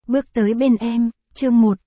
Bước tới bên em, chương 1,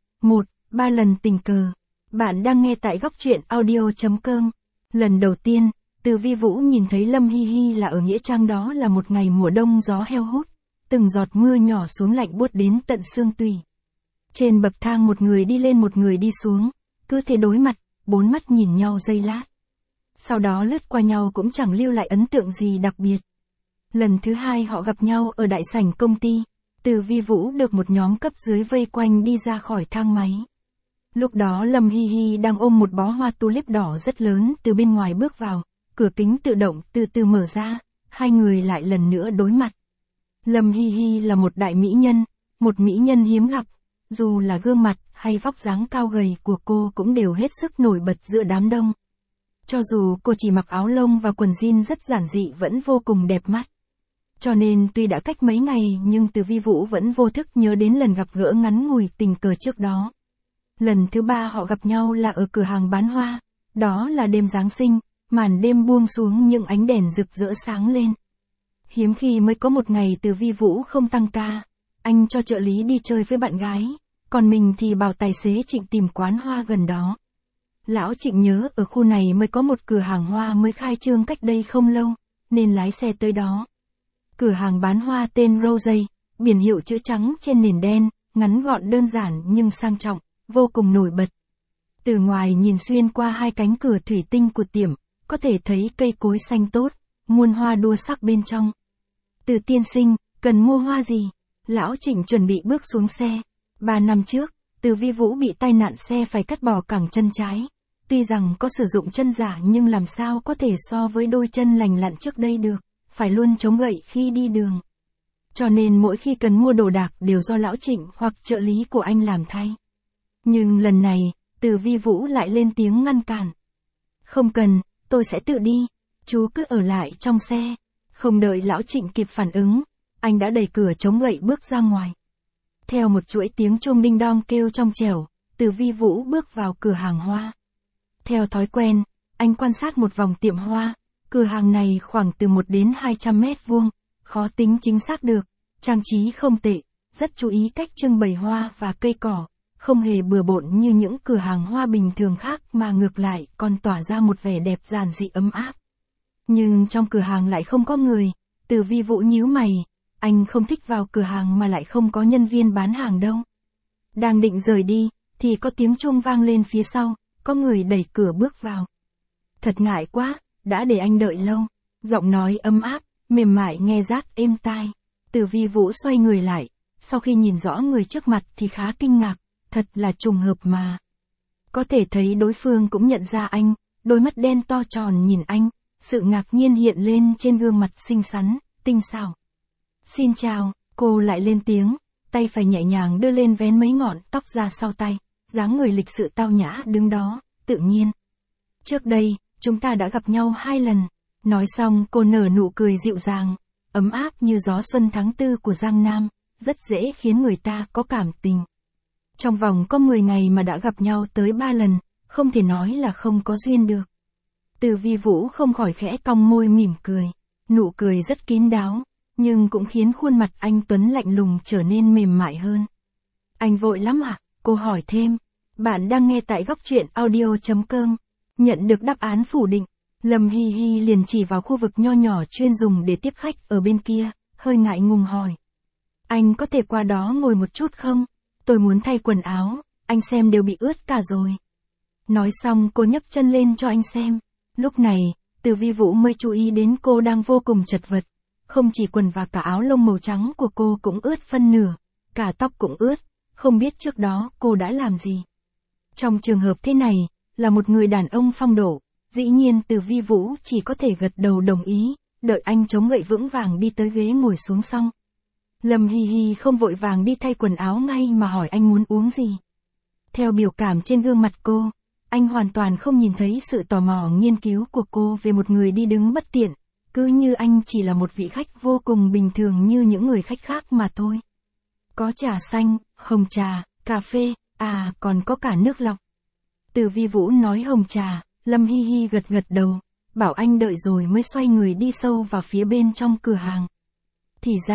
3 lần tình cờ. Bạn đang nghe tại góc truyện audio.com. Lần đầu tiên, Từ Vi Vũ nhìn thấy Lâm Hi Hi là ở nghĩa trang, đó là một ngày mùa đông gió heo hút, từng giọt mưa nhỏ xuống lạnh buốt đến tận xương tủy. Trên bậc thang một người đi lên một người đi xuống, cứ thế đối mặt, bốn mắt nhìn nhau giây lát. Sau đó lướt qua nhau cũng chẳng lưu lại ấn tượng gì đặc biệt. Lần thứ hai họ gặp nhau ở đại sảnh công ty. Từ Vi Vũ được một nhóm cấp dưới vây quanh đi ra khỏi thang máy. Lúc đó Lâm Hi Hi đang ôm một bó hoa tulip đỏ rất lớn từ bên ngoài bước vào, cửa kính tự động từ từ mở ra, hai người lại lần nữa đối mặt. Lâm Hi Hi là một đại mỹ nhân, một mỹ nhân hiếm gặp, dù là gương mặt hay vóc dáng cao gầy của cô cũng đều hết sức nổi bật giữa đám đông. Cho dù cô chỉ mặc áo lông và quần jean rất giản dị vẫn vô cùng đẹp mắt. Cho nên tuy đã cách mấy ngày nhưng Từ Vi Vũ vẫn vô thức nhớ đến lần gặp gỡ ngắn ngủi tình cờ trước đó. Lần thứ ba họ gặp nhau là ở cửa hàng bán hoa, đó là đêm Giáng sinh, màn đêm buông xuống những ánh đèn rực rỡ sáng lên. Hiếm khi mới có một ngày Từ Vi Vũ không tăng ca, anh cho trợ lý đi chơi với bạn gái, còn mình thì bảo tài xế Trịnh tìm quán hoa gần đó. Lão Trịnh nhớ ở khu này mới có một cửa hàng hoa mới khai trương cách đây không lâu, nên lái xe tới đó. Cửa hàng bán hoa tên Rose, biển hiệu chữ trắng trên nền đen, ngắn gọn đơn giản nhưng sang trọng, vô cùng nổi bật. Từ ngoài nhìn xuyên qua hai cánh cửa thủy tinh của tiệm, có thể thấy cây cối xanh tốt, muôn hoa đua sắc bên trong. Từ tiên sinh, cần mua hoa gì? Lão Trịnh chuẩn bị bước xuống xe. 3 năm trước, Từ Vi Vũ bị tai nạn xe phải cắt bỏ cẳng chân trái. Tuy rằng có sử dụng chân giả nhưng làm sao có thể so với đôi chân lành lặn trước đây được, phải luôn chống gậy khi đi đường. Cho nên mỗi khi cần mua đồ đạc đều do Lão Trịnh hoặc trợ lý của anh làm thay. Nhưng lần này, Từ Vi Vũ lại lên tiếng ngăn cản. Không cần, tôi sẽ tự đi, chú cứ ở lại trong xe. Không đợi Lão Trịnh kịp phản ứng, anh đã đẩy cửa chống gậy bước ra ngoài. Theo một chuỗi tiếng chuông đinh đong kêu trong trẻo, Từ Vi Vũ bước vào cửa hàng hoa. Theo thói quen, anh quan sát một vòng tiệm hoa. Cửa hàng này khoảng từ 1 đến 200 mét vuông, khó tính chính xác được, trang trí không tệ, rất chú ý cách trưng bày hoa và cây cỏ, không hề bừa bộn như những cửa hàng hoa bình thường khác mà ngược lại còn tỏa ra một vẻ đẹp giản dị ấm áp. Nhưng trong cửa hàng lại không có người. Từ Vi Vũ nhíu mày, anh không thích vào cửa hàng mà lại không có nhân viên bán hàng đâu. Đang định rời đi, thì có tiếng chuông vang lên phía sau, có người đẩy cửa bước vào. Thật ngại quá, đã để anh đợi lâu. Giọng nói ấm áp, mềm mại nghe rát êm tai. Từ Vi Vũ xoay người lại, sau khi nhìn rõ người trước mặt thì khá kinh ngạc, thật là trùng hợp mà. Có thể thấy đối phương cũng nhận ra anh, đôi mắt đen to tròn nhìn anh, sự ngạc nhiên hiện lên trên gương mặt xinh xắn, tinh xảo. Xin chào, cô lại lên tiếng, tay phải nhẹ nhàng đưa lên vén mấy ngọn tóc ra sau tay, dáng người lịch sự tao nhã đứng đó, tự nhiên. Trước đây, chúng ta đã gặp nhau 2 lần. Nói xong cô nở nụ cười dịu dàng, ấm áp như gió xuân tháng 4 của Giang Nam, rất dễ khiến người ta có cảm tình. Trong vòng có 10 ngày mà đã gặp nhau tới 3 lần, không thể nói là không có duyên được. Từ Vi Vũ không khỏi khẽ cong môi mỉm cười, nụ cười rất kín đáo, nhưng cũng khiến khuôn mặt anh tuấn lạnh lùng trở nên mềm mại hơn. Anh vội lắm à? Cô hỏi thêm. Bạn đang nghe tại góc truyện audio.com. Nhận được đáp án phủ định, Lâm Hi Hi liền chỉ vào khu vực nho nhỏ chuyên dùng để tiếp khách ở bên kia, hơi ngại ngùng hỏi. Anh có thể qua đó ngồi một chút không? Tôi muốn thay quần áo, anh xem đều bị ướt cả rồi. Nói xong cô nhấc chân lên cho anh xem. Lúc này, Từ Vi Vũ mới chú ý đến cô đang vô cùng chật vật. Không chỉ quần và cả áo lông màu trắng của cô cũng ướt phân nửa, cả tóc cũng ướt, không biết trước đó cô đã làm gì. Trong trường hợp thế này, là một người đàn ông phong độ, dĩ nhiên Từ Vi Vũ chỉ có thể gật đầu đồng ý, đợi anh chống gậy vững vàng đi tới ghế ngồi xuống xong. Lâm Hi Hi không vội vàng đi thay quần áo ngay mà hỏi anh muốn uống gì. Theo biểu cảm trên gương mặt cô, anh hoàn toàn không nhìn thấy sự tò mò nghiên cứu của cô về một người đi đứng bất tiện, cứ như anh chỉ là một vị khách vô cùng bình thường như những người khách khác mà thôi. Có trà xanh, hồng trà, cà phê, còn có cả nước lọc. Từ Vi Vũ nói hồng trà, Lâm Hi Hi gật gật đầu, bảo anh đợi rồi mới xoay người đi sâu vào phía bên trong cửa hàng. Thì ra,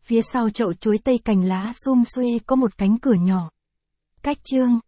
Phía sau chậu chuối tây cành lá sum xuê có một cánh cửa nhỏ. Cách chương